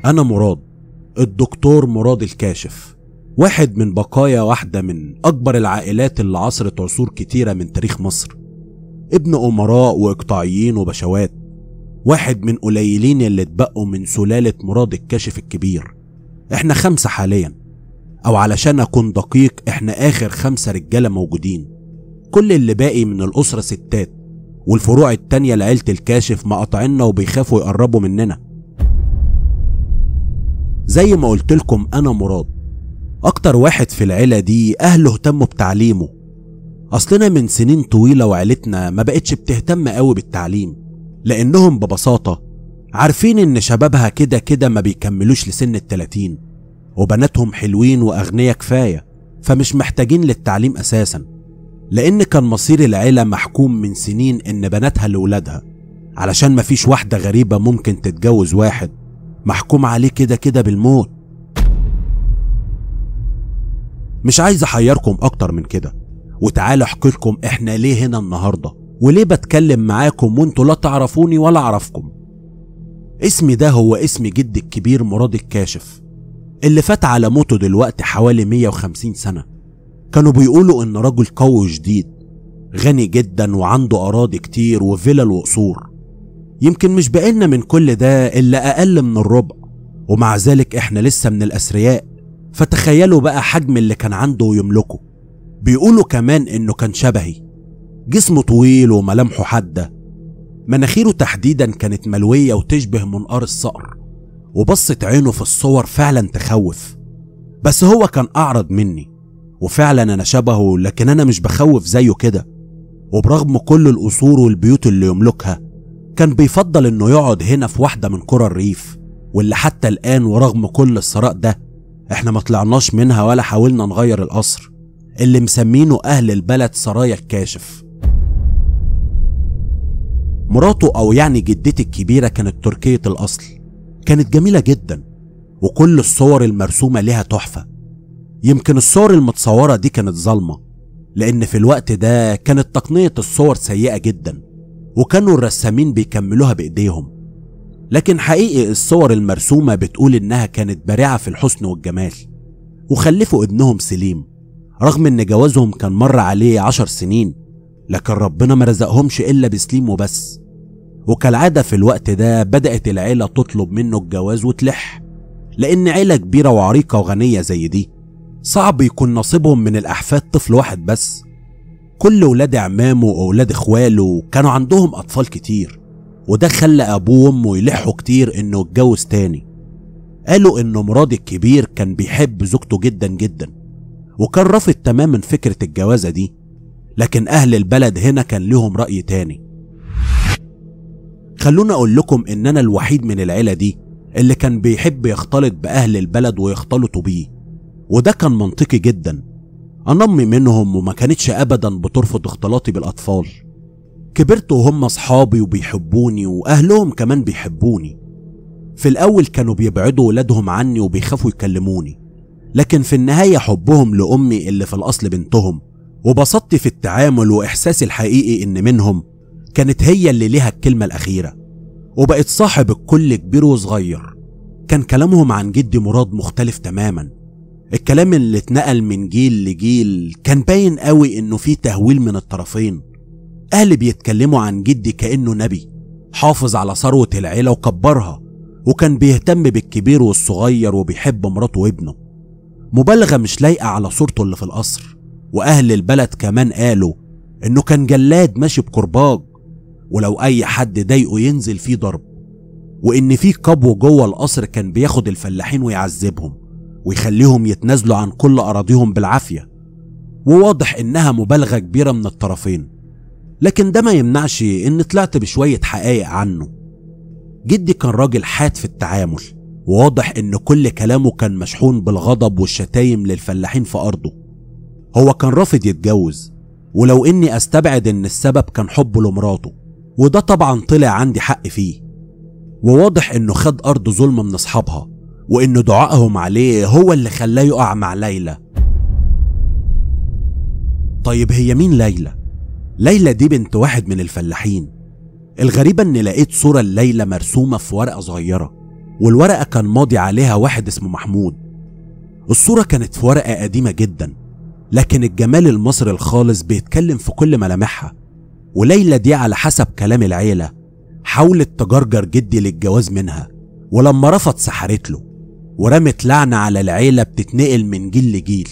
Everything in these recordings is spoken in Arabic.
أنا مراد، الدكتور مراد الكاشف، واحد من بقايا واحدة من أكبر العائلات اللي عصرت عصور كتيرة من تاريخ مصر، ابن أمراء وإقطاعيين وبشوات، واحد من قليلين اللي اتبقوا من سلالة مراد الكاشف الكبير. احنا 5 حاليا، أو علشان أكون دقيق احنا آخر 5 رجالة موجودين. كل اللي باقي من الأسرة ستات، والفروع التانية لعيلة الكاشف مقاطعيننا وبيخافوا يقربوا مننا. زي ما قلت لكم أنا مراد، أكتر واحد في العيلة دي أهله اهتموا بتعليمه. أصلنا من سنين طويلة وعيلتنا ما بقتش بتهتم قوي بالتعليم، لأنهم ببساطة عارفين إن شبابها كده كده ما بيكملوش لسن ال30، وبناتهم حلوين وأغنياء كفاية، فمش محتاجين للتعليم أساسا. لأن كان مصير العيلة محكوم من سنين إن بناتها لولادها، علشان مفيش واحدة غريبة ممكن تتجوز واحد محكوم عليه كده كده بالموت. مش عايز أحيركم أكتر من كده، وتعالوا أحكيلكم إحنا ليه هنا النهاردة، وليه بتكلم معاكم وانتوا لا تعرفوني ولا أعرفكم. اسمي ده هو اسم جدي الكبير مراد الكاشف، اللي فات على موته دلوقتي حوالي 150 سنة. كانوا بيقولوا إن رجل قوي جديد، غني جدا وعنده أراضي كتير وفلل وقصور. يمكن مش بقينا من كل ده إلا أقل من الربع، ومع ذلك إحنا لسه من الأثرياء. فتخيلوا بقى حجم اللي كان عنده ويملكه. بيقولوا كمان إنه كان شبهي، جسمه طويل وملامحه حادة، مناخيره تحديدا كانت ملوية وتشبه منقار الصقر، وبصت عينه في الصور فعلا تخوف. بس هو كان أعرض مني، وفعلا أنا شبهه، لكن أنا مش بخوف زيه كده. وبرغم كل القصور والبيوت اللي يملكها، كان بيفضل إنه يقعد هنا في واحدة من قرى الريف، واللي حتى الآن ورغم كل الثراء ده احنا ما طلعناش منها ولا حاولنا نغير القصر اللي مسمينه أهل البلد سرايا الكاشف. مراته أو يعني جدتي الكبيرة كانت تركية الأصل، كانت جميلة جدا، وكل الصور المرسومة لها تحفة. يمكن الصور المتصورة دي كانت ظلمة، لأن في الوقت ده كانت تقنية الصور سيئة جدا، وكانوا الرسامين بيكملوها بإيديهم. لكن حقيقي الصور المرسومة بتقول إنها كانت بارعة في الحسن والجمال، وخلفوا ابنهم سليم، رغم إن جوازهم كان مر عليه 10 سنين، لكن ربنا ما رزقهمش إلا بسليم وبس. وكالعادة في الوقت ده بدأت العيلة تطلب منه الجواز وتلح، لأن عيلة كبيرة وعريقة وغنية زي دي صعب يكون نصيبهم من الأحفاد طفل واحد بس. كل ولاد عمامه وأولاد إخواله كانوا عندهم أطفال كتير، وده خلى أبوه وأمه يلحوا كتير إنه يتجوز تاني. قالوا إنه مراد الكبير كان بيحب زوجته جدا جدا، وكان رافض تماما فكرة الجوازة دي، لكن أهل البلد هنا كان لهم رأي تاني. خلونا أقول لكم إن أنا الوحيد من العيلة دي اللي كان بيحب يختلط بأهل البلد ويختلطوا بيه، وده كان منطقي جدا. أنا أمي منهم وما كانتش أبدا بترفض اختلاطي بالأطفال. كبرت وهم أصحابي وبيحبوني، وأهلهم كمان بيحبوني. في الأول كانوا بيبعدوا ولادهم عني وبيخافوا يكلموني، لكن في النهاية حبهم لأمي اللي في الأصل بنتهم، وبسطتي في التعامل وإحساسي الحقيقي إن منهم كانت هي اللي ليها الكلمة الأخيرة، وبقت صاحب الكل كبير وصغير. كان كلامهم عن جدي مراد مختلف تماما. الكلام اللي اتنقل من جيل لجيل كان باين قوي إنه فيه تهويل من الطرفين. أهلي بيتكلموا عن جدي كأنه نبي حافظ على ثروة العيلة وكبرها، وكان بيهتم بالكبير والصغير وبيحب مراته وابنه، مبالغة مش لايقة على صورته اللي في القصر. وأهل البلد كمان قالوا إنه كان جلاد ماشي بكرباج، ولو أي حد ضايقه ينزل فيه ضرب، وإن فيه قبو جوه القصر كان بياخد الفلاحين ويعذبهم ويخليهم يتنازلوا عن كل أراضيهم بالعافية. وواضح إنها مبالغة كبيرة من الطرفين، لكن ده ما يمنعش إن طلعت بشوية حقائق عنه. جدي كان راجل حاد في التعامل، وواضح إن كل كلامه كان مشحون بالغضب والشتايم للفلاحين في أرضه. هو كان رافض يتجوز، ولو إني أستبعد إن السبب كان حبه لمراته، وده طبعا طلع عندي حق فيه. وواضح إنه خد أرض ظلم من أصحابها، وإن دعائهم عليه هو اللي خلاه يقع مع ليلى. طيب هي مين ليلى؟ ليلى دي بنت واحد من الفلاحين. الغريبة إن لقيت صورة ليلى مرسومة في ورقة صغيرة، والورقة كان ماضي عليها واحد اسمه محمود. الصورة كانت في ورقة قديمة جدا، لكن الجمال المصري الخالص بيتكلم في كل ملامحها. وليلى دي على حسب كلام العيلة حاولت تجرجر جدي للجواز منها، ولما رفض سحرت له ورمت لعنة على العيلة بتتنقل من جيل لجيل.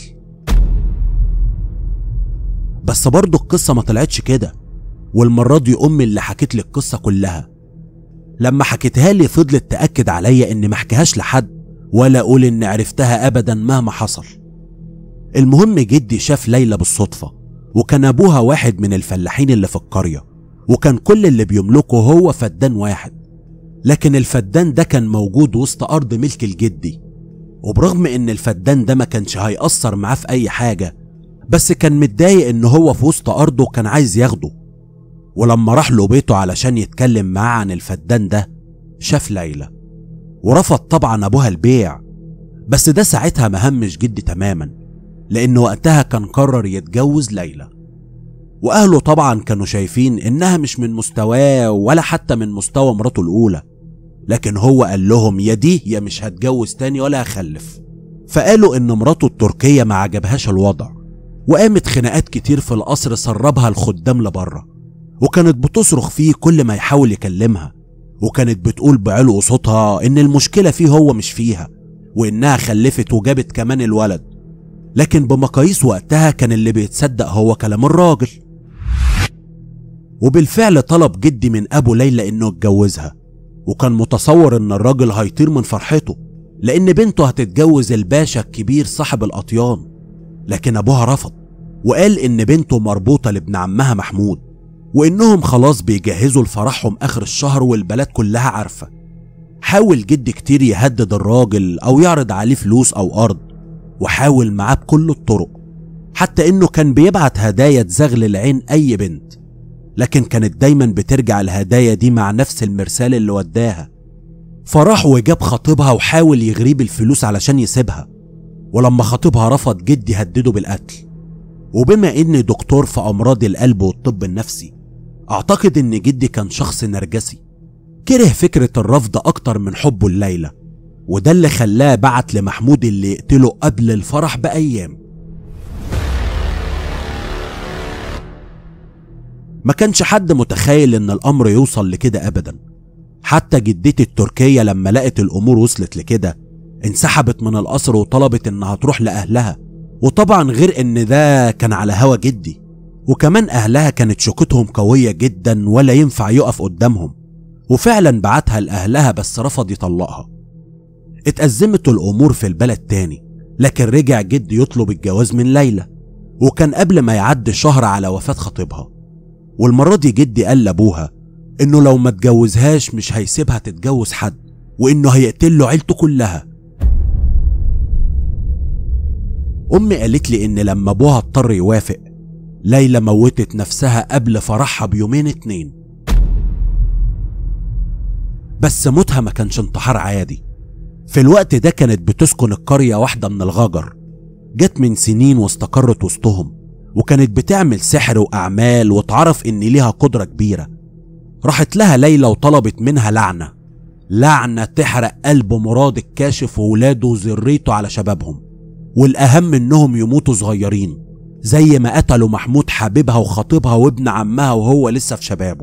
بس برضه القصة ما طلعتش كده، والمرة دي أمي اللي حكت لي القصة كلها. لما حكيتها لي فضلت تأكد عليا إني ما احكيهاش لحد ولا أقول إني عرفتها أبدا مهما حصل. المهم جدي شاف ليلى بالصدفة، وكان أبوها واحد من الفلاحين اللي في القرية، وكان كل اللي بيملكه هو فدان واحد، لكن الفدان ده كان موجود وسط أرض ملك الجدي. وبرغم إن الفدان ده ما كانش هيأثر معاه في أي حاجة، بس كان متضايق إن هو في وسط أرضه وكان عايز ياخده. ولما راح له بيته علشان يتكلم معاه عن الفدان ده شاف ليلى، ورفض طبعا أبوها البيع. بس ده ساعتها مهمش جدي تماما، لأن وقتها كان قرر يتجوز ليلى. وأهله طبعا كانوا شايفين إنها مش من مستواه ولا حتى من مستوى مراته الأولى، لكن هو قال لهم يا دي يا مش هتجوز تاني ولا هخلف. فقالوا إن مراته التركية ما عجبهاش الوضع، وقامت خناقات كتير في القصر سربها الخدام لبره، وكانت بتصرخ فيه كل ما يحاول يكلمها، وكانت بتقول بعلو صوتها إن المشكلة فيه هو مش فيها، وإنها خلفت وجابت كمان الولد. لكن بمقاييس وقتها كان اللي بيتصدق هو كلام الراجل. وبالفعل طلب جدي من أبو ليلى إنه يتجوزها، وكان متصور إن الراجل هيطير من فرحته لأن بنته هتتجوز الباشا الكبير صاحب الأطيان. لكن أبوها رفض، وقال إن بنته مربوطة لابن عمها محمود، وإنهم خلاص بيجهزوا لفرحهم آخر الشهر والبلد كلها عارفة. حاول جدي كتير يهدد الراجل أو يعرض عليه فلوس أو أرض، وحاول معاه بكل الطرق، حتى إنه كان بيبعت هدايا تزغل العين أي بنت، لكن كانت دايما بترجع الهدايا دي مع نفس المرسال اللي وداها. فراح وجاب خطيبها وحاول يغريه بالفلوس علشان يسيبها، ولما خطيبها رفض جدي هدده بالقتل. وبما إني دكتور في أمراض القلب والطب النفسي، أعتقد إن جدي كان شخص نرجسي كره فكرة الرفض أكتر من حبه لليلى، وده اللي خلاه بعت لمحمود اللي يقتله قبل الفرح بأيام. ما كانش حد متخيل إن الأمر يوصل لكده أبدا. حتى جدتي التركية لما لقت الأمور وصلت لكده انسحبت من القصر وطلبت إنها تروح لأهلها، وطبعا غير إن ده كان على هوا جدي، وكمان أهلها كانت شوكتهم قوية جدا ولا ينفع يقف قدامهم، وفعلا بعتها لأهلها بس رفض يطلقها. اتأزمت الأمور في البلد تاني، لكن رجع جدي يطلب الجواز من ليلى، وكان قبل ما يعدي شهر على وفاة خطيبها. والمرة دي جدي قال لأبوها إنه لو ما تجوزهاش مش هيسيبها تتجوز حد، وإنه هيقتل له عيلته كلها. أمي قالت لي إن لما أبوها اضطر يوافق، ليلى موتت نفسها قبل فرحها بيومين 2. بس موتها ما كانش انتحار عادي. في الوقت ده كانت بتسكن القرية واحدة من الغجر، جت من سنين واستقرت وسطهم، وكانت بتعمل سحر وأعمال وتعرف إن ليها قدرة كبيرة. راحت لها ليلى وطلبت منها لعنة تحرق قلب مراد الكاشف وولاده وذريته على شبابهم، والأهم إنهم يموتوا صغيرين زي ما قتلوا محمود حبيبها وخطيبها وابن عمها وهو لسه في شبابه.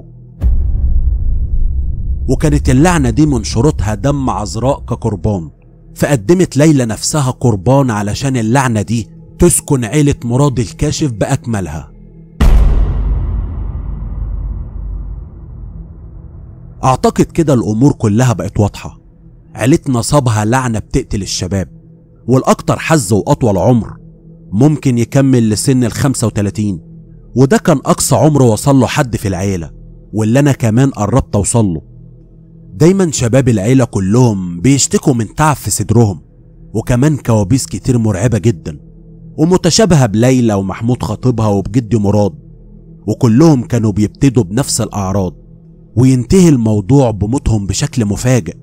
وكانت اللعنة دي من شروطها دم عذراء كقربان، فقدمت ليلى نفسها قربان علشان اللعنة دي تسكن عيلة مراد الكاشف بأكملها. أعتقد كده الأمور كلها بقت واضحة. عيلتنا صابها لعنة بتقتل الشباب، والأكتر حظ وأطول عمر ممكن يكمل لسن 35، وده كان أقصى عمر وصل له حد في العيلة، واللي أنا كمان قربت أوصل له. دايما شباب العيلة كلهم بيشتكوا من تعب في صدرهم، وكمان كوابيس كتير مرعبة جدا ومتشابهة بليلى ومحمود خطيبها وبجدي مراد، وكلهم كانوا بيبتدوا بنفس الأعراض وينتهي الموضوع بموتهم بشكل مفاجئ.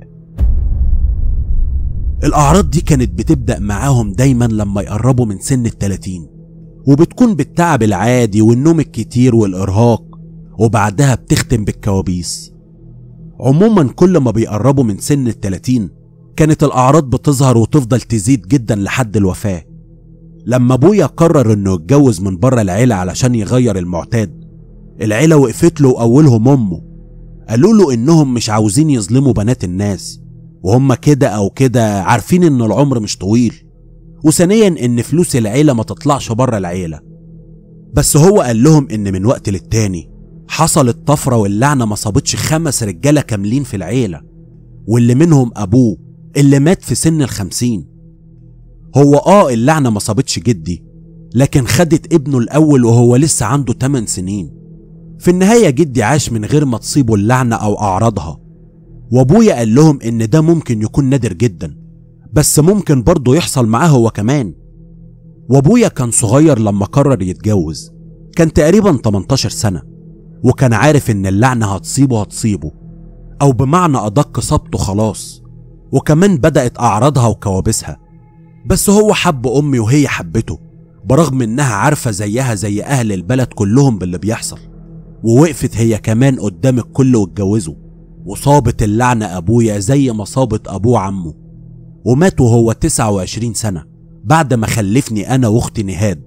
الأعراض دي كانت بتبدأ معاهم دايما لما يقربوا من سن 30، وبتكون بالتعب العادي والنوم الكتير والإرهاق، وبعدها بتختم بالكوابيس. عموما كل ما بيقربوا من سن 30 كانت الأعراض بتظهر وتفضل تزيد جدا لحد الوفاة. لما أبويا قرر إنه يتجوز من بره العيلة علشان يغير المعتاد، العيلة وقفت له وأولهم أمه، قالوا له إنهم مش عاوزين يظلموا بنات الناس، وهم كده أو كده عارفين إن العمر مش طويل، وثانيا إن فلوس العيلة ما تطلعش بره العيلة. بس هو قال لهم إن من وقت للتاني حصلت طفرة واللعنة ما صابتش 5 رجالة كاملين في العيلة، واللي منهم أبوه اللي مات في سن 50. هو اللعنة ما صابتش جدي، لكن خدت ابنه الأول وهو لسه عنده 8 سنين. في النهاية جدي عاش من غير ما تصيبه اللعنة أو أعراضها، وأبويا قال لهم إن ده ممكن يكون نادر جدا، بس ممكن برضه يحصل معاه هو كمان. وأبويا كان صغير لما قرر يتجوز، كان تقريبا 18 سنة، وكان عارف إن اللعنة هتصيبه، أو بمعنى أدق صابته خلاص، وكمان بدأت أعراضها وكوابيسها. بس هو حب أمي وهي حبته، برغم إنها عارفة زيها زي أهل البلد كلهم باللي بيحصل، ووقفت هي كمان قدام الكل واتجوزوا. وصابت اللعنة أبويا زي ما صابت أبوه عمه، ومات وهو 29 سنة بعد ما خلفني أنا وأختي نهاد.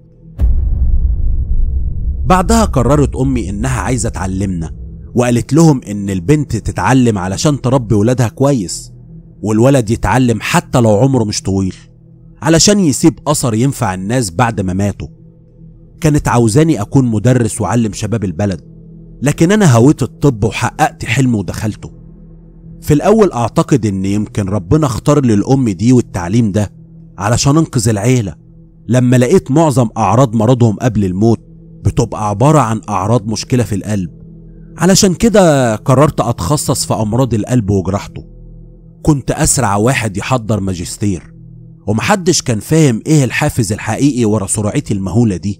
بعدها قررت أمي إنها عايزة تعلمنا، وقالت لهم إن البنت تتعلم علشان تربي ولادها كويس، والولد يتعلم حتى لو عمره مش طويل علشان يسيب أثر ينفع الناس بعد ما ماتوا. كانت عاوزاني أكون مدرس وعلم شباب البلد، لكن أنا هويت الطب وحققت حلمي ودخلته. في الأول أعتقد إن يمكن ربنا اختار لي الأم دي والتعليم ده علشان أنقذ العيلة، لما لقيت معظم أعراض مرضهم قبل الموت بتبقى عبارة عن أعراض مشكلة في القلب. علشان كده قررت أتخصص في أمراض القلب وجراحته. كنت أسرع واحد يحضر ماجستير، ومحدش كان فاهم إيه الحافز الحقيقي ورا سرعتي المهولة دي.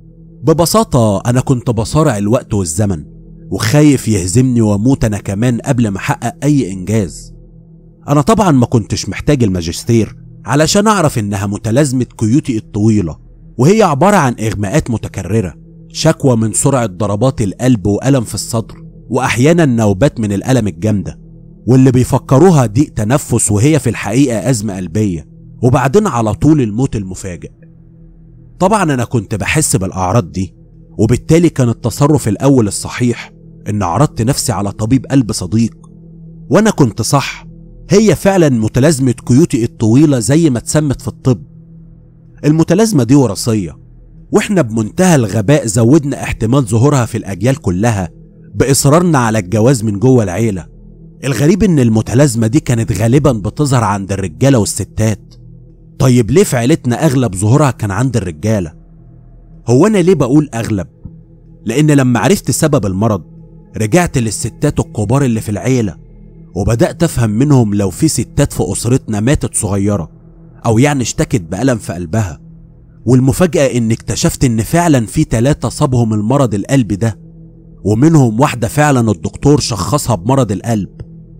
ببساطة أنا كنت بصارع الوقت والزمن، وخايف يهزمني واموت أنا كمان قبل ما أحقق أي إنجاز. أنا طبعا ما كنتش محتاج الماجستير علشان أعرف إنها متلازمة كيوتي الطويلة، وهي عبارة عن إغماءات متكررة، شكوى من سرعة ضربات القلب وألم في الصدر، وأحيانا نوبات من الألم الجامدة، واللي بيفكروها ضيق تنفس وهي في الحقيقة أزمة قلبية، وبعدين على طول الموت المفاجئ. طبعا أنا كنت بحس بالأعراض دي، وبالتالي كان التصرف الأول الصحيح إن عرضت نفسي على طبيب قلب صديق. وأنا كنت صح، هي فعلا متلازمة كيوتي الطويلة زي ما اتسمت في الطب. المتلازمة دي وراثية، واحنا بمنتهى الغباء زودنا احتمال ظهورها في الأجيال كلها بإصرارنا على الجواز من جوه العيلة. الغريب إن المتلازمة دي كانت غالبا بتظهر عند الرجالة والستات. طيب ليه في عيلتنا أغلب ظهورها كان عند الرجالة؟ هو أنا ليه بقول أغلب؟ لأن لما عرفت سبب المرض رجعت للستات الكبار اللي في العيلة، وبدأت أفهم منهم لو في ستات في أسرتنا ماتت صغيرة، أو يعني اشتكت بألم في قلبها. والمفاجأة إن اكتشفت إن فعلا في 3 صابهم المرض القلبي ده، ومنهم واحدة فعلا الدكتور شخصها بمرض القلب.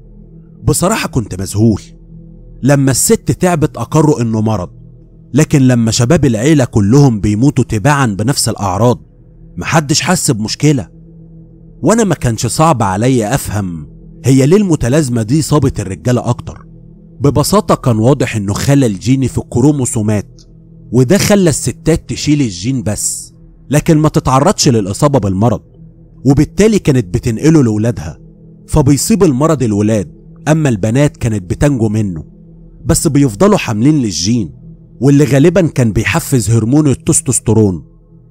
بصراحة كنت مذهول. لما الست تعبت أقروا إنه مرض، لكن لما شباب العيلة كلهم بيموتوا تباعا بنفس الأعراض محدش حس بمشكلة. وأنا ما كانش صعب عليا أفهم هي ليه المتلازمة دي صابت الرجالة أكتر. ببساطة كان واضح إنه خلل جيني في الكروموسومات، وده خلى الستات تشيل الجين بس، لكن ما تتعرضش للإصابة بالمرض، وبالتالي كانت بتنقله لولادها، فبيصيب المرض الولاد، أما البنات كانت بتنجو منه بس بيفضلوا حاملين للجين، واللي غالبا كان بيحفز هرمون التستوستيرون.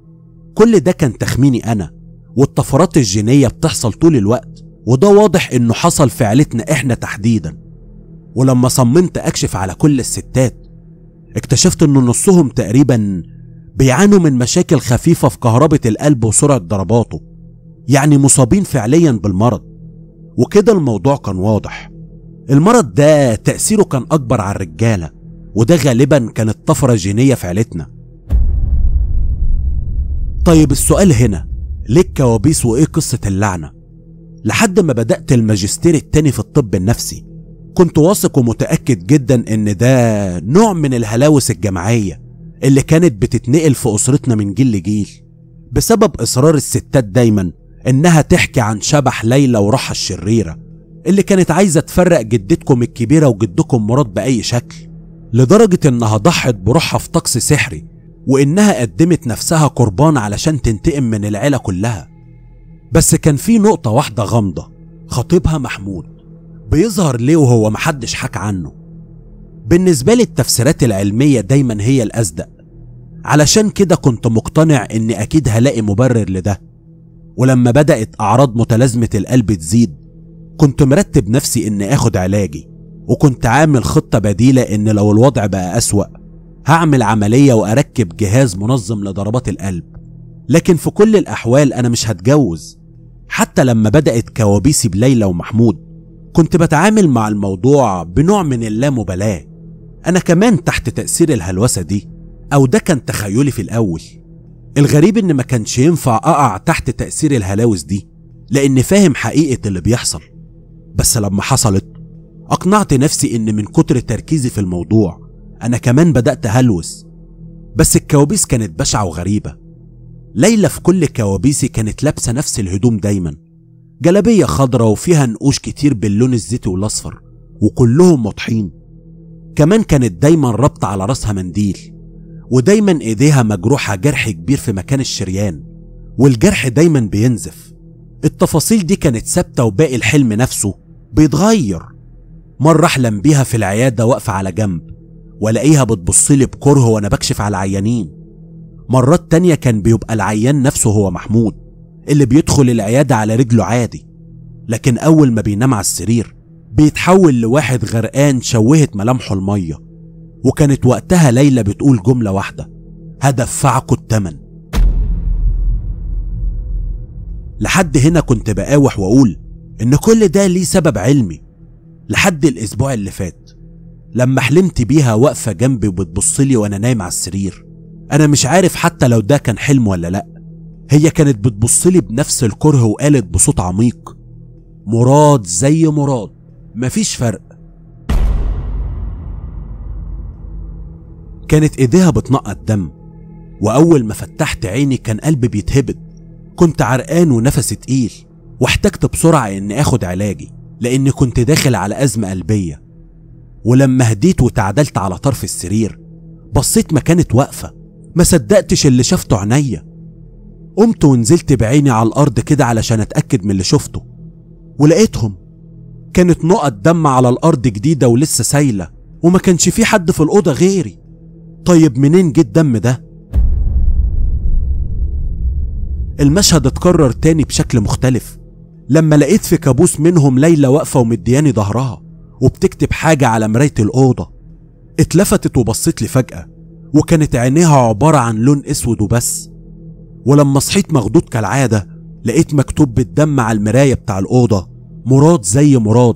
كل ده كان تخميني أنا، والطفرات الجينية بتحصل طول الوقت، وده واضح إنه حصل في عيلتنا إحنا تحديدا. ولما صممت أكشف على كل الستات اكتشفت إن نصهم تقريبا بيعانوا من مشاكل خفيفة في كهربة القلب وسرعة ضرباته، يعني مصابين فعليا بالمرض. وكده الموضوع كان واضح، المرض ده تأثيره كان أكبر على الرجالة، وده غالبا كانت طفرة جينية في عيلتنا. طيب السؤال هنا، ليه الكوابيس وإيه قصة اللعنة؟ لحد ما بدأت الماجستير التاني في الطب النفسي كنت واثق ومتأكد جدا إن ده نوع من الهلاوس الجماعية اللي كانت بتتنقل في أسرتنا من جيل لجيل، بسبب إصرار الستات دايما إنها تحكي عن شبح ليلى وروحها الشريرة اللي كانت عايزة تفرق جدتكم الكبيرة وجدكم مراد بأي شكل، لدرجة إنها ضحت بروحها في طقس سحري، وإنها قدمت نفسها قربان علشان تنتقم من العيلة كلها. بس كان في نقطة واحدة غامضة، خطيبها محمود بيظهر ليه وهو محدش حكى عنه. بالنسبة لي التفسيرات العلمية دايما هي الأصدق، علشان كده كنت مقتنع إني أكيد هلاقي مبرر لده. ولما بدأت أعراض متلازمة القلب تزيد، كنت مرتب نفسي إني آخد علاجي، وكنت عامل خطة بديلة إن لو الوضع بقى أسوأ هعمل عملية وأركب جهاز منظم لضربات القلب. لكن في كل الأحوال أنا مش هتجوز. حتى لما بدأت كوابيسي بليلى ومحمود كنت بتعامل مع الموضوع بنوع من اللامبالاة. أنا كمان تحت تأثير الهلوسة دي، أو ده كان تخيلي في الأول. الغريب إن ما كانش ينفع أقع تحت تأثير الهلاوس دي، لأني فاهم حقيقة اللي بيحصل. بس لما حصلت أقنعت نفسي إن من كتر تركيزي في الموضوع أنا كمان بدأت هلوس. بس الكوابيس كانت بشعة وغريبة. ليلى في كل كوابيسي كانت لابسة نفس الهدوم دايما، جلابية خضراء وفيها نقوش كتير باللون الزيتي والأصفر وكلهم واضحين. كمان كانت دايما رابطة على راسها منديل، ودايما ايديها مجروحة جرح كبير في مكان الشريان، والجرح دايما بينزف. التفاصيل دي كانت ثابتة، وباقي الحلم نفسه بيتغير. مرة احلم بيها في العيادة واقفة على جنب، والاقيها بتبصلي بكره وانا بكشف على العيانين. مرات تانية كان بيبقى العيان نفسه هو محمود اللي بيدخل العيادة على رجله عادي، لكن اول ما بينام على السرير بيتحول لواحد غرقان شوهت ملامحه المية. وكانت وقتها ليلى بتقول جملة واحدة: هدفعكوا التمن. لحد هنا كنت بقاوح واقول ان كل ده ليه سبب علمي، لحد الاسبوع اللي فات لما حلمت بيها واقفة جنبي وبتبصلي وانا نايم على السرير. انا مش عارف حتى لو ده كان حلم ولا لا. هي كانت بتبصلي بنفس الكره وقالت بصوت عميق: مراد زي مراد، مفيش فرق. كانت ايديها بتنقط دم، واول ما فتحت عيني كان قلبي بيتهبد. كنت عرقان ونفسي تقيل، واحتجت بسرعة اني اخد علاجي لاني كنت داخل على ازمة قلبية. ولما هديت وتعدلت على طرف السرير بصيت ما كانت واقفة، ما صدقتش اللي شفته عينيا. قمت ونزلت بعيني على الارض كده علشان اتأكد من اللي شفته، ولقيتهم كانت نقط دم على الارض جديدة ولسه سايلة، وما كانش في حد في الأوضة غيري. طيب منين جه الدم ده؟ المشهد اتكرر تاني بشكل مختلف لما لقيت في كابوس منهم ليلى واقفة ومدياني ظهرها وبتكتب حاجة على مراية الأوضة. اتلفتت وبصيت لي فجأة، وكانت عينيها عبارة عن لون اسود وبس. ولما صحيت مخضوض كالعادة لقيت مكتوب بالدم على المراية بتاع الأوضة: مراد زي مراد.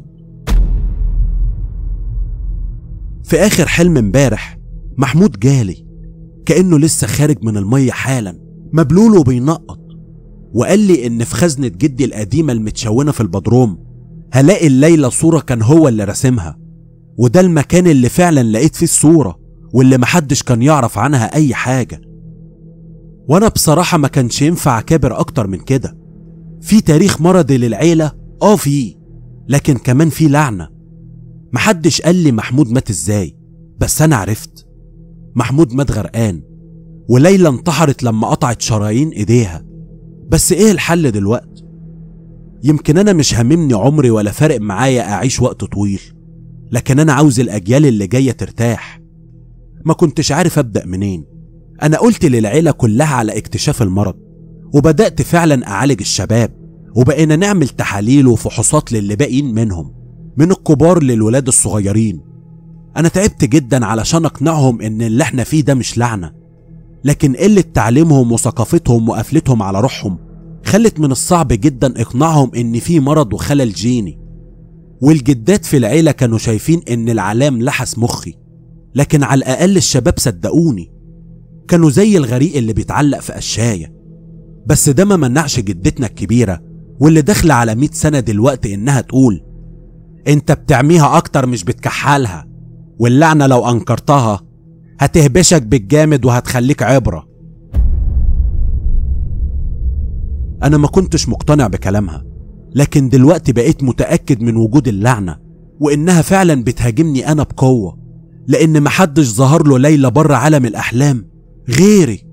في آخر حلم امبارح محمود جالي كأنه لسه خارج من المية حالا، مبلول وبينقط، وقال لي ان في خزنة جدي القديمة المتشونة في البدروم هلاقي الليلة صورة كان هو اللي رسمها، وده المكان اللي فعلا لقيت فيه الصورة واللي محدش كان يعرف عنها اي حاجة. وانا بصراحة ما كانش ينفع اكابر اكتر من كده. في تاريخ مرضي للعيلة فيه، لكن كمان في لعنة. محدش قال لي محمود مات ازاي، بس انا عرفت. محمود مات غرقان، وليلى انتحرت لما قطعت شرايين ايديها. بس ايه الحل دلوقتي؟ يمكن انا مش هاممني عمري ولا فارق معايا اعيش وقت طويل، لكن انا عاوز الاجيال اللي جاية ترتاح. ما كنتش عارف ابدأ منين. انا قلت للعيلة كلها على اكتشاف المرض، وبدأت فعلا اعالج الشباب، وبقينا نعمل تحاليل وفحوصات للي باقيين منهم، من الكبار للولاد الصغيرين. انا تعبت جدا علشان اقنعهم ان اللي احنا فيه ده مش لعنة، لكن قلة تعليمهم وثقافتهم وقفلتهم على روحهم خلت من الصعب جدا اقناعهم ان في مرض وخلل جيني. والجدات في العيلة كانوا شايفين ان العلام لحس مخي، لكن على الاقل الشباب صدقوني، كانوا زي الغريق اللي بيتعلق في قشاية. بس ده ما منعش جدتنا الكبيرة واللي داخله على 100 سنة دلوقتي انها تقول: انت بتعميها اكتر مش بتكحلها، واللعنة لو انكرتها هتهبشك بالجامد وهتخليك عبرة. انا ما كنتش مقتنع بكلامها، لكن دلوقتي بقيت متأكد من وجود اللعنة وإنها فعلا بتهاجمني أنا بقوة، لأن محدش ظهر له ليلى بره عالم الأحلام غيري.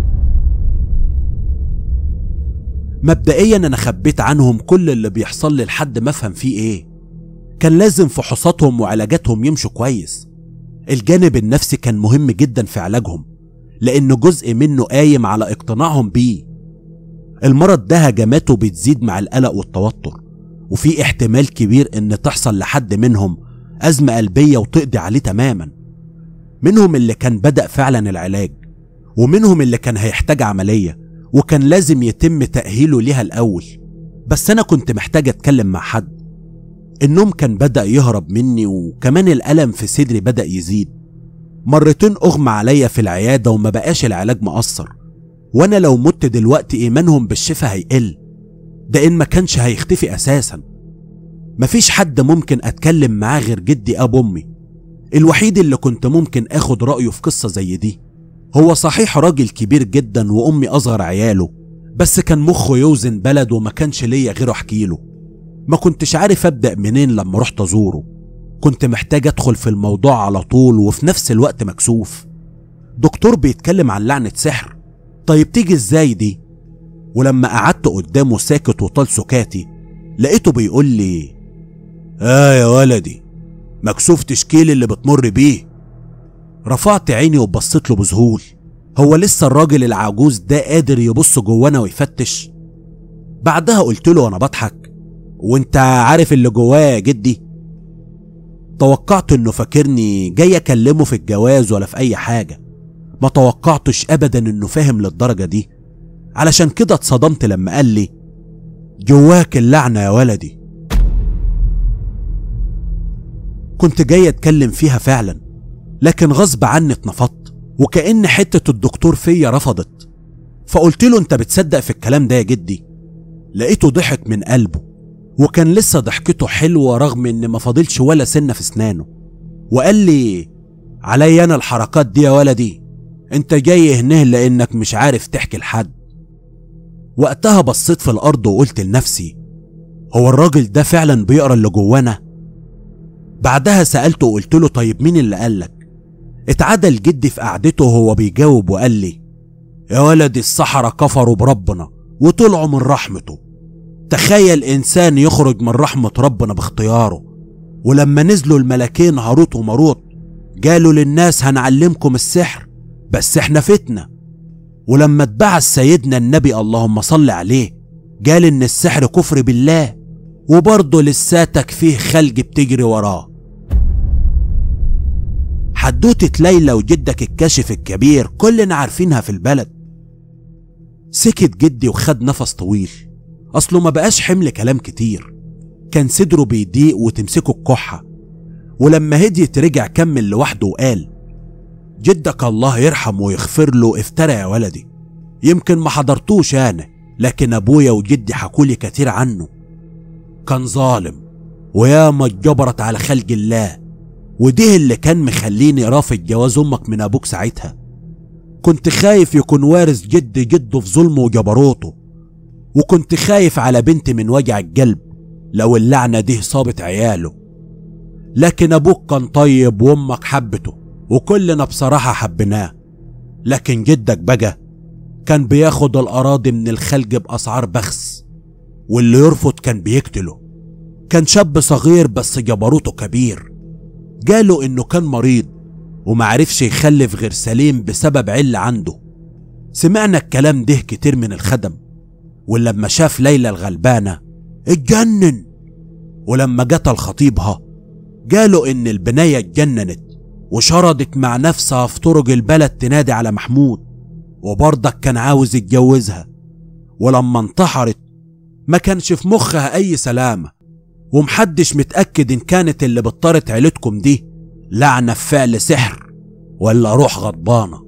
مبدئيا أنا خبيت عنهم كل اللي بيحصل لي لحد ما أفهم فيه إيه. كان لازم فحوصاتهم وعلاجاتهم يمشوا كويس. الجانب النفسي كان مهم جدا في علاجهم، لأنه جزء منه قايم على اقتناعهم بيه. المرض ده هجماته بتزيد مع القلق والتوتر، وفي احتمال كبير ان تحصل لحد منهم أزمة قلبية وتقضي عليه تماما. منهم اللي كان بدأ فعلا العلاج، ومنهم اللي كان هيحتاج عملية وكان لازم يتم تأهيله ليها الأول. بس أنا كنت محتاج أتكلم مع حد. النوم كان بدأ يهرب مني، وكمان الألم في صدري بدأ يزيد. مرتين أغمى عليا في العيادة وما بقاش العلاج مؤثر، وانا لو مت دلوقتي ايمانهم بالشفاء هيقل، ده ان ما كانش هيختفي اساسا. مفيش حد ممكن اتكلم معاه غير جدي ابو امي، الوحيد اللي كنت ممكن اخد رأيه في قصة زي دي. هو صحيح راجل كبير جدا وامي اصغر عياله، بس كان مخه يوزن بلد وما كانش ليا غيره احكيله. ما كنتش عارف ابدأ منين لما رحت ازوره. كنت محتاج ادخل في الموضوع على طول وفي نفس الوقت مكسوف. دكتور بيتكلم عن لعنة سحر، طيب تيجي ازاي دي؟ ولما قعدت قدامه ساكت وطال سكاتي لقيته بيقول لي: يا ولدي، مكسوف تشكيل اللي بتمر بيه. رفعت عيني وبصيت له بذهول. هو لسه الراجل العجوز ده قادر يبص جوانا ويفتش؟ بعدها قلت له وانا بضحك: وانت عارف اللي جوايا يا جدي؟ توقعت انه فاكرني جاي اكلمه في الجواز ولا في اي حاجة. ما توقعتش ابدا انه فاهم للدرجة دي، علشان كده اتصدمت لما قال لي: جواك اللعنة يا ولدي. كنت جاي اتكلم فيها فعلا، لكن غصب عني اتنفضت وكأن حتة الدكتور فيا رفضت. فقلت له: انت بتصدق في الكلام ده يا جدي؟ لقيته ضحك من قلبه، وكان لسه ضحكته حلوة رغم ان ما فاضلش ولا سنة في اسنانه، وقال لي: علي انا الحركات دي يا ولدي، انت جاي هنا لانك مش عارف تحكي لحد. وقتها بصيت في الارض وقلت لنفسي: هو الراجل ده فعلا بيقرا اللي جوانا؟ بعدها سألته وقلت له: طيب مين اللي قالك؟ اتعدل جدي في قعدته وهو بيجاوب وقال لي: يا ولدي، السحرة كفروا بربنا وطلعوا من رحمته. تخيل انسان يخرج من رحمة ربنا باختياره، ولما نزلوا الملكين هاروت وماروت قالوا للناس: هنعلمكم السحر بس احنا فتنة. ولما اتبعث سيدنا النبي اللهم صل عليه قال ان السحر كفر بالله، وبرضه لساتك فيه خلق بتجري وراه. حدوتة ليلى وجدك الكاشف الكبير كلنا عارفينها في البلد. سكت جدي وخد نفس طويل، اصله ما بقاش حمل كلام كتير، كان صدره بيضيق وتمسكه الكحة. ولما هديت رجع كمل لوحده وقال: جدك الله يرحمه ويغفر له افترى يا ولدي، يمكن ما حضرتوش انا، لكن ابويا وجدي حكولي كتير عنه. كان ظالم وياما اتجبرت على خلق الله، وده اللي كان مخليني رافض جواز امك من ابوك ساعتها. كنت خايف يكون وارث جده في ظلمه وجبروته، وكنت خايف على بنتي من وجع القلب لو اللعنة دي صابت عياله. لكن ابوك كان طيب وامك حبته، وكلنا بصراحة حبناه. لكن جدك بقى كان بياخد الاراضي من الخلق باسعار بخس، واللي يرفض كان بيقتله. كان شاب صغير بس جبروته كبير. قالوا انه كان مريض ومعرفش يخلف غير سليم بسبب علة عنده. سمعنا الكلام ده كتير من الخدم، ولما شاف ليلى الغلبانة اتجنن. ولما قتل خطيبها قالوا ان البناية اتجننت وشردت مع نفسها في طرق البلد تنادي على محمود، وبرضك كان عاوز يتجوزها. ولما انتحرت ما كانش في مخها اي سلامة، ومحدش متأكد ان كانت اللي بطرت عيلتكم دي لعنة في فعل سحر ولا روح غضبانة.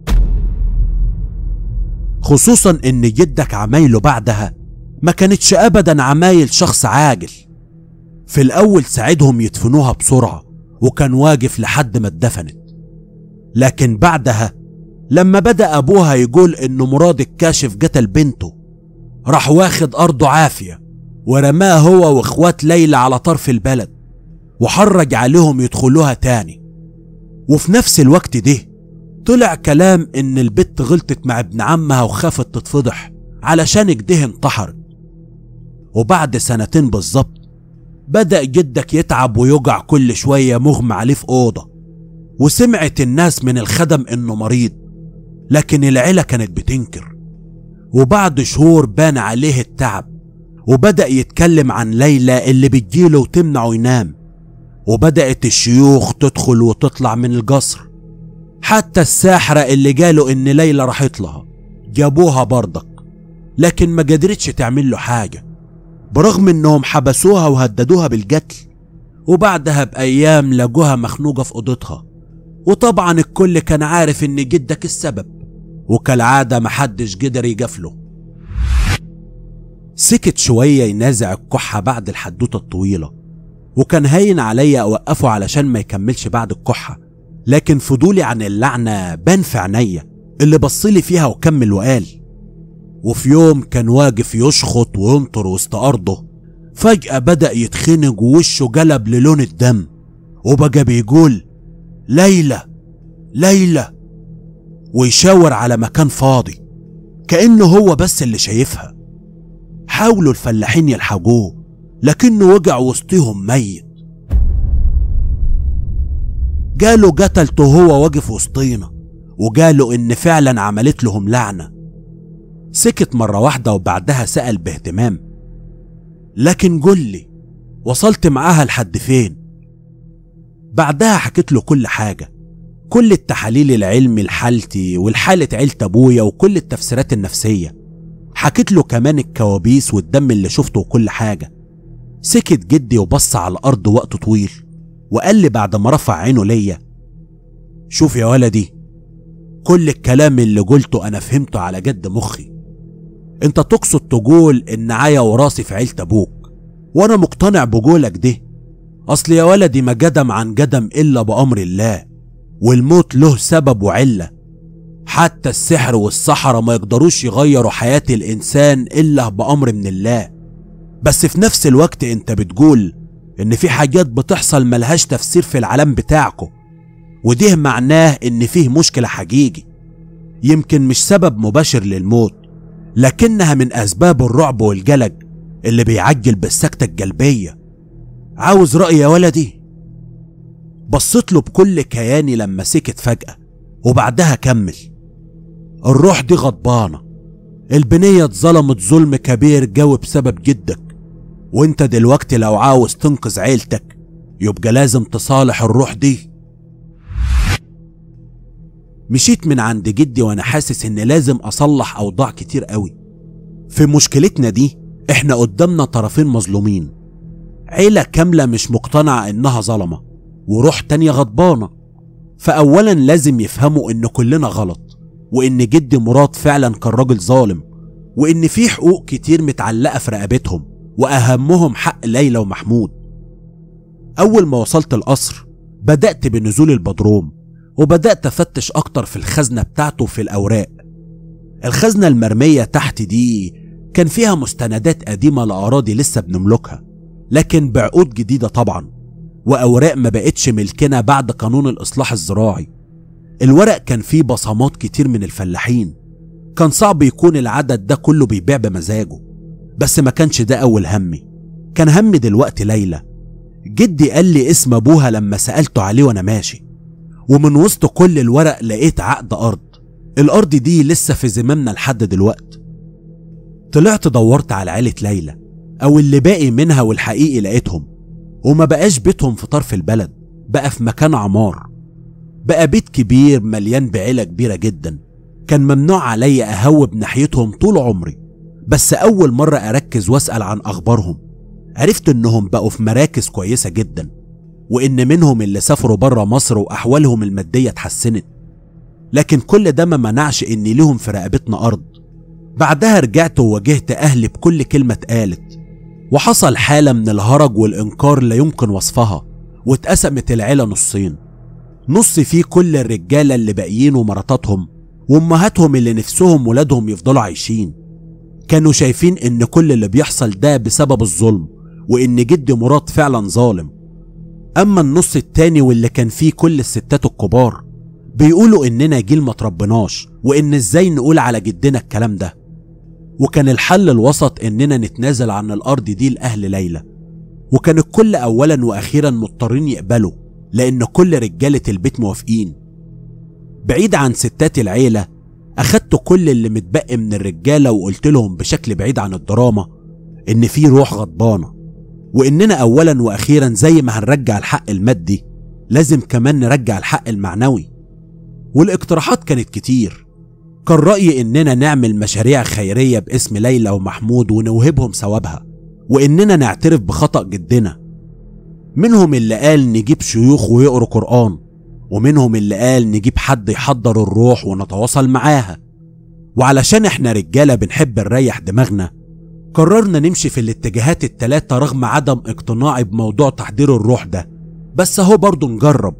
خصوصا ان جدك عمايله بعدها ما كانتش ابدا عمايل شخص عاجل. في الاول ساعدهم يدفنوها بسرعة وكان واقف لحد ما اتدفنت، لكن بعدها لما بدأ ابوها يقول انه مراد الكاشف قتل بنته راح واخد ارضه عافية ورماه هو واخوات ليلى على طرف البلد وحرج عليهم يدخلوها تاني. وفي نفس الوقت ده طلع كلام ان البت غلطت مع ابن عمها وخافت تتفضح علشان كده انتحرت. وبعد 2 سنين بالظبط بدأ جدك يتعب ويوجع كل شوية مغمى عليه في أوضة، وسمعت الناس من الخدم انه مريض، لكن العيلة كانت بتنكر. وبعد شهور بان عليه التعب وبدأ يتكلم عن ليلى اللي بتجيله وتمنعه ينام، وبدأت الشيوخ تدخل وتطلع من القصر، حتى الساحرة اللي جاله ان ليلى راحت لها جابوها برضك، لكن ما قدرتش تعمل له حاجة برغم انهم حبسوها وهددوها بالقتل. وبعدها بأيام لقوها مخنوقة في أوضتها، وطبعا الكل كان عارف ان جدك السبب، وكالعادة محدش قدر يقفله. سكت شوية ينازع الكحة بعد الحدوتة الطويلة، وكان هين عليا اوقفه علشان ما يكملش بعد الكحة، لكن فضولي عن اللعنة بان في عينيا اللي بصلي فيها وكمل وقال: وفي يوم كان واقف يشخط وينطر وسط أرضه، فجأة بدأ يتخنق ووشه قلب للون الدم، وبقى بيقول ليلى ليلى، ويشاور على مكان فاضي كأنه هو بس اللي شايفها. حاولوا الفلاحين يلحقوه لكنه وقع وسطهم ميت. قالوا قتلته وهو واقف وسطينا، وقالوا ان فعلا عملت لهم لعنة. سكت مرة واحدة وبعدها سأل باهتمام: لكن قل لي وصلت معاها لحد فين؟ بعدها حكيت له كل حاجة، كل التحاليل العلمي لحالتي والحالة عيلة ابويا وكل التفسيرات النفسية. حكيت له كمان الكوابيس والدم اللي شفته وكل حاجة. سكت جدي وبص على الأرض وقت طويل وقال لي بعد ما رفع عينه ليا: شوف يا ولدي، كل الكلام اللي قلته أنا فهمته على قد مخي. انت تقصد تقول ان عيا وراسي في عيلة ابوك، وانا مقتنع بقولك ده. اصل يا ولدي ما قدم عن قدم الا بأمر الله، والموت له سبب وعلة. حتى السحر والسحرة ما يقدروش يغيروا حياة الانسان الا بأمر من الله. بس في نفس الوقت انت بتقول ان في حاجات بتحصل ملهاش تفسير في العالم بتاعكو، وده معناه ان فيه مشكلة حقيقي، يمكن مش سبب مباشر للموت، لكنها من أسباب الرعب والقلق اللي بيعجل بالسكتة القلبية. عاوز رأي يا ولدي؟ بصيت له بكل كياني لما سكت فجأة، وبعدها كمل: الروح دي غضبانة، البنية اتظلمت ظلم كبير جاوي بسبب جدك، وانت دلوقتي لو عاوز تنقذ عيلتك يبقى لازم تصالح الروح دي. مشيت من عند جدي وانا حاسس ان لازم اصلح اوضاع كتير قوي. في مشكلتنا دي احنا قدامنا طرفين مظلومين، عيلة كاملة مش مقتنعة انها ظلمة، وروح تانية غضبانة. فاولا لازم يفهموا ان كلنا غلط، وان جدي مراد فعلا كان راجل ظالم، وان في حقوق كتير متعلقة في رقبتهم، واهمهم حق ليلى ومحمود. اول ما وصلت القصر بدأت بنزول البدروم، وبدأت أفتش أكتر في الخزنة بتاعته في الأوراق. الخزنة المرمية تحت دي كان فيها مستندات قديمة لأراضي لسه بنملكها، لكن بعقود جديدة طبعا، وأوراق ما بقتش ملكنا بعد قانون الإصلاح الزراعي. الورق كان فيه بصمات كتير من الفلاحين، كان صعب يكون العدد ده كله بيبيع بمزاجه، بس ما كانش ده أول همي. كان همي دلوقتي ليلى. جدي قال لي اسم أبوها لما سألته عليه وأنا ماشي، ومن وسط كل الورق لقيت عقد أرض. الأرض دي لسه في زمامنا لحد دلوقت. طلعت دورت على عيلة ليلى أو اللي باقي منها، والحقيقي لقيتهم، وما بقاش بيتهم في طرف البلد، بقى في مكان عمار، بقى بيت كبير مليان بعيلة كبيرة جدا. كان ممنوع عليا أهوب ناحيتهم طول عمري، بس أول مرة أركز وأسأل عن أخبارهم عرفت إنهم بقوا في مراكز كويسة جدا، وإن منهم اللي سافروا برا مصر وأحوالهم المادية اتحسنت. لكن كل ده ما منعش إن ليهم في رقبتنا أرض. بعدها رجعت وواجهت أهلي بكل كلمة اتقالت، وحصل حالة من الهرج والإنكار لا يمكن وصفها، واتقسمت العيلة نصين، نص فيه كل الرجالة اللي باقيين ومراتاتهم وأمهاتهم اللي نفسهم ولادهم يفضلوا عايشين. كانوا شايفين ان كل اللي بيحصل ده بسبب الظلم، وان جد مراد فعلا ظالم. اما النص التاني واللي كان فيه كل الستات الكبار بيقولوا اننا جيل ما تربناش، وان ازاي نقول على جدنا الكلام ده. وكان الحل الوسط اننا نتنازل عن الارض دي لاهل ليلى، وكان الكل اولا واخيرا مضطرين يقبلوا، لان كل رجالة البيت موافقين. بعيد عن ستات العيلة اخدت كل اللي متبقي من الرجالة وقلت لهم بشكل بعيد عن الدراما ان في روح غضبانة، واننا اولا واخيرا زي ما هنرجع الحق المادي لازم كمان نرجع الحق المعنوي. والاقتراحات كانت كتير. كان رأيي اننا نعمل مشاريع خيرية باسم ليلى ومحمود ونوهبهم ثوابها، واننا نعترف بخطأ جدنا. منهم اللي قال نجيب شيوخ ويقروا قرآن، ومنهم اللي قال نجيب حد يحضر الروح ونتواصل معاها. وعلشان احنا رجالة بنحب نريح دماغنا قررنا نمشي في الاتجاهات التلاتة رغم عدم اقتناعي بموضوع تحضير الروح ده، بس اهو برضو نجرب.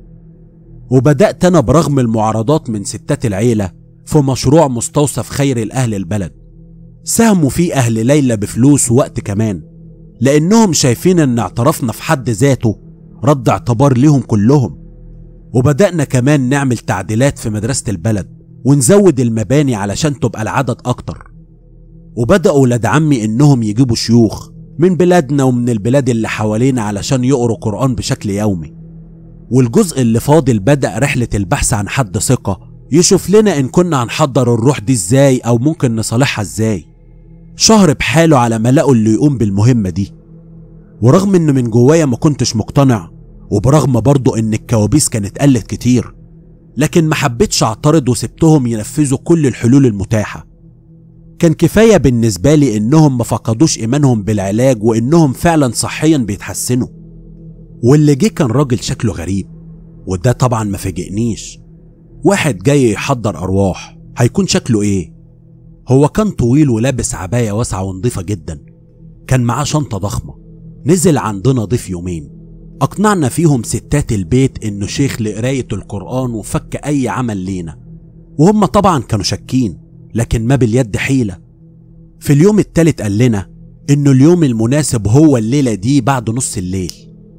وبدأت انا برغم المعارضات من ستات العيلة في مشروع مستوصف خير لأهل البلد. ساهموا فيه أهل ليلى بفلوس ووقت كمان، لأنهم شايفين ان اعترافنا في حد ذاته رد اعتبار ليهم كلهم. وبدأنا كمان نعمل تعديلات في مدرسة البلد ونزود المباني علشان تبقى العدد أكتر. وبدأوا ولاد عمي انهم يجيبوا شيوخ من بلادنا ومن البلاد اللي حوالينا علشان يقروا قرآن بشكل يومي. والجزء اللي فاضل بدأ رحلة البحث عن حد ثقة يشوف لنا ان كنا هنحضر الروح دي ازاي او ممكن نصالحها ازاي. شهر بحاله على ما لقوا اللي يقوم بالمهمة دي. ورغم ان من جوايا ما كنتش مقتنع، وبرغم برضو ان الكوابيس كانت قلت كتير، لكن ما حبيتش اعترض وسبتهم ينفذوا كل الحلول المتاحة. كان كفاية بالنسبة لي انهم ما فقدوش ايمانهم بالعلاج وانهم فعلا صحيا بيتحسنوا. واللي جه كان راجل شكله غريب، وده طبعا ما فاجئنيش. واحد جاي يحضر ارواح، هيكون شكله ايه؟ هو كان طويل ولابس عباية واسعة ونظيفة جدا، كان معاه شنطة ضخمة. نزل عندنا ضيف يومين اقنعنا فيهم ستات البيت انه شيخ لقراية القرآن وفك اي عمل لينا، وهم طبعا كانوا شاكين، لكن ما باليد حيلة. في اليوم التالت قال لنا انه اليوم المناسب هو الليلة دي بعد نص الليل.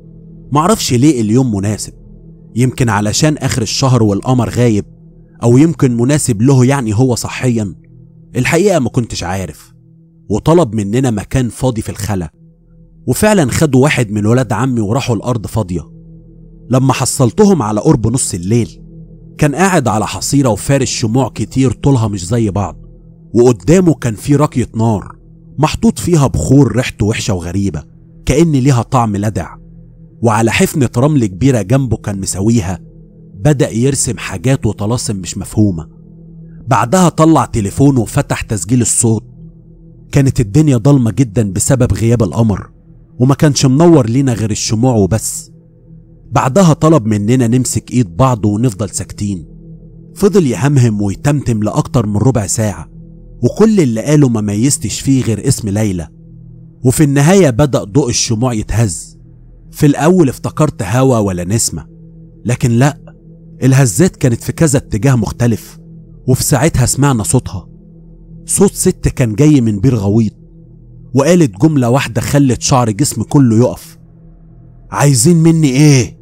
معرفش ليه اليوم مناسب، يمكن علشان اخر الشهر والقمر غايب، او يمكن مناسب له يعني هو صحيا. الحقيقة ما كنتش عارف. وطلب مننا مكان فاضي في الخلا، وفعلا خدوا واحد من ولاد عمي وراحوا الارض فاضية. لما حصلتهم على قرب نص الليل كان قاعد على حصيرة وفارش شموع كتير طولها مش زي بعض، وقدامه كان في راكية نار محطوط فيها بخور ريحته وحشة وغريبة كأن ليها طعم لدع. وعلى حفنة رمل كبيرة جنبه كان مسويها بدأ يرسم حاجات وطلاسم مش مفهومة. بعدها طلع تليفونه وفتح تسجيل الصوت. كانت الدنيا ضلمة جدا بسبب غياب القمر، وما كانش منور لينا غير الشموع وبس. بعدها طلب مننا نمسك ايد بعض ونفضل ساكتين. فضل يهمهم ويتمتم لأكتر من ربع ساعة، وكل اللي قاله ما ميزتش فيه غير اسم ليلى. وفي النهاية بدأ ضوء الشموع يتهز. في الأول افتكرت هوا ولا نسمة، لكن لا، الهزات كانت في كذا اتجاه مختلف. وفي ساعتها سمعنا صوتها، صوت ست كان جاي من بير غويط، وقالت جملة واحدة خلت شعر جسمي كله يقف: عايزين مني ايه؟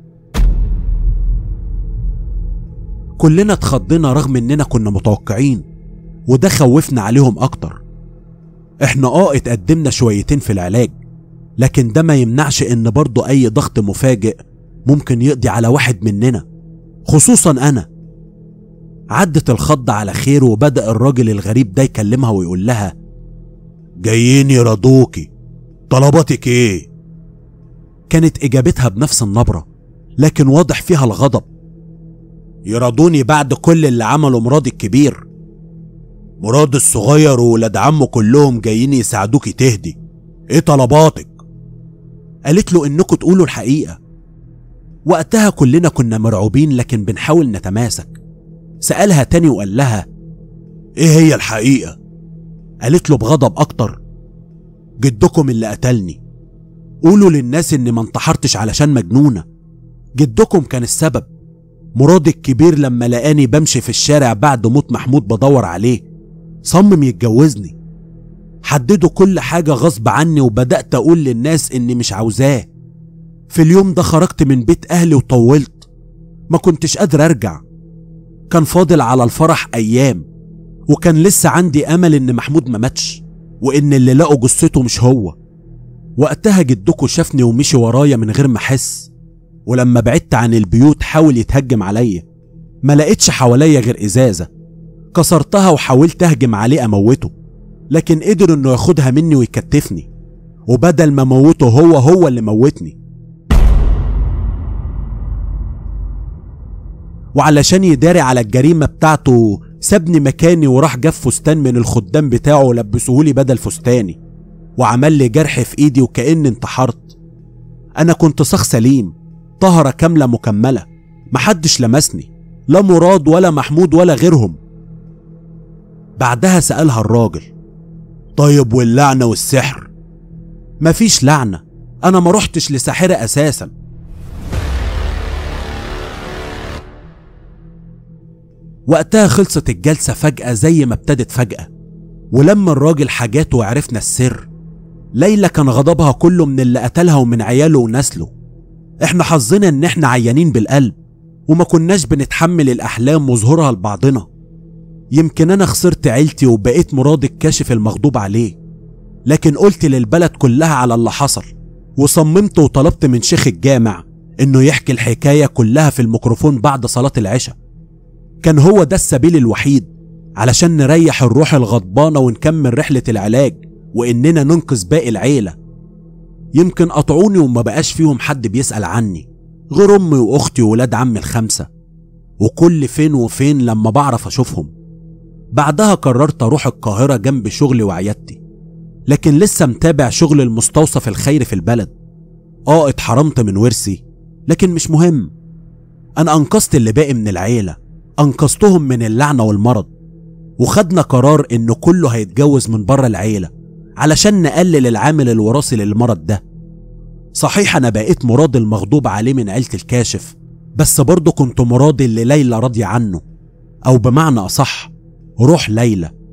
كلنا اتخضينا رغم اننا كنا متوقعين، وده خوفنا عليهم اكتر. احنا اتقدمنا شويتين في العلاج، لكن ده ما يمنعش ان برضو اي ضغط مفاجئ ممكن يقضي على واحد مننا، خصوصا انا. عدت الخض على خير، وبدأ الراجل الغريب ده يكلمها ويقول لها: جايين يرضوكي، طلباتك ايه؟ كانت اجابتها بنفس النبرة، لكن واضح فيها الغضب. يرضوني بعد كل اللي عمله مراد الكبير. مراد الصغير وولاد عمه كلهم جايين يساعدوكي تهدي. ايه طلباتك؟ قالت له انكم تقولوا الحقيقة. وقتها كلنا كنا مرعوبين لكن بنحاول نتماسك. سألها تاني وقال لها: ايه هي الحقيقة؟ قالت له بغضب اكتر: جدكم اللي قتلني. قولوا للناس اني ما انتحرتش علشان مجنونة، جدكم كان السبب. مراد الكبير لما لقاني بمشي في الشارع بعد موت محمود بدور عليه صمم يتجوزني. حددوا كل حاجة غصب عني وبدأت أقول للناس إني مش عاوزاه. في اليوم ده خرجت من بيت أهلي وطولت، ما كنتش قادر أرجع. كان فاضل على الفرح أيام، وكان لسه عندي أمل إن محمود ما ماتش وإن اللي لقوا جثته مش هو. وقتها جدكو شافني ومشي ورايا من غير ما أحس، ولما بعدت عن البيوت حاول يتهجم عليا. ما لقيتش حواليا غير إزازة، كسرتها وحاولت أهجم عليه أموته، لكن قدر إنه ياخدها مني ويكتفني، وبدل ما موته هو اللي موتني. وعلشان يداري على الجريمة بتاعته سابني مكاني وراح جاب فستان من الخدام بتاعه ولبسهولي بدل فستاني، وعمل لي جرح في ايدي وكأني انتحرت. انا كنت شخص سليم، طهرة كاملة مكملة، محدش لمسني، لا مراد ولا محمود ولا غيرهم. بعدها سألها الراجل: طيب واللعنة والسحر؟ مفيش لعنة، انا ما رحتش لساحرة اساسا. وقتها خلصت الجلسة فجأة زي ما ابتدت فجأة، ولما الراجل حاجاته وعرفنا السر، ليلى كان غضبها كله من اللي قتلها ومن عياله ونسله. احنا حظنا ان احنا عيانين بالقلب وما كناش بنتحمل الاحلام وظهورها لبعضنا. يمكن انا خسرت عيلتي وبقيت مراد الكاشف المغضوب عليه، لكن قلت للبلد كلها على اللي حصل، وصممت وطلبت من شيخ الجامع انه يحكي الحكاية كلها في الميكروفون بعد صلاة العشاء. كان هو ده السبيل الوحيد علشان نريح الروح الغضبانة ونكمل رحلة العلاج وإننا ننقذ باقي العيلة. يمكن قطعوني وما بقاش فيهم حد بيسأل عني غير أمي وأختي وولاد عمي ال5، وكل فين وفين لما بعرف أشوفهم. بعدها قررت أروح القاهرة جنب شغلي وعيادتي، لكن لسه متابع شغل المستوصف الخيري في البلد. اتحرمت من ورثي، لكن مش مهم، أنا أنقذت اللي باقي من العيلة، أنقذتهم من اللعنة والمرض. وخدنا قرار إنه كله هيتجوز من بره العيلة علشان نقلل العامل الوراثي للمرض ده. صحيح أنا بقيت مراد المغضوب عليه من عيلة الكاشف، بس برضه كنت مراد اللي ليلى راضية عنه، أو بمعنى أصح روح ليلى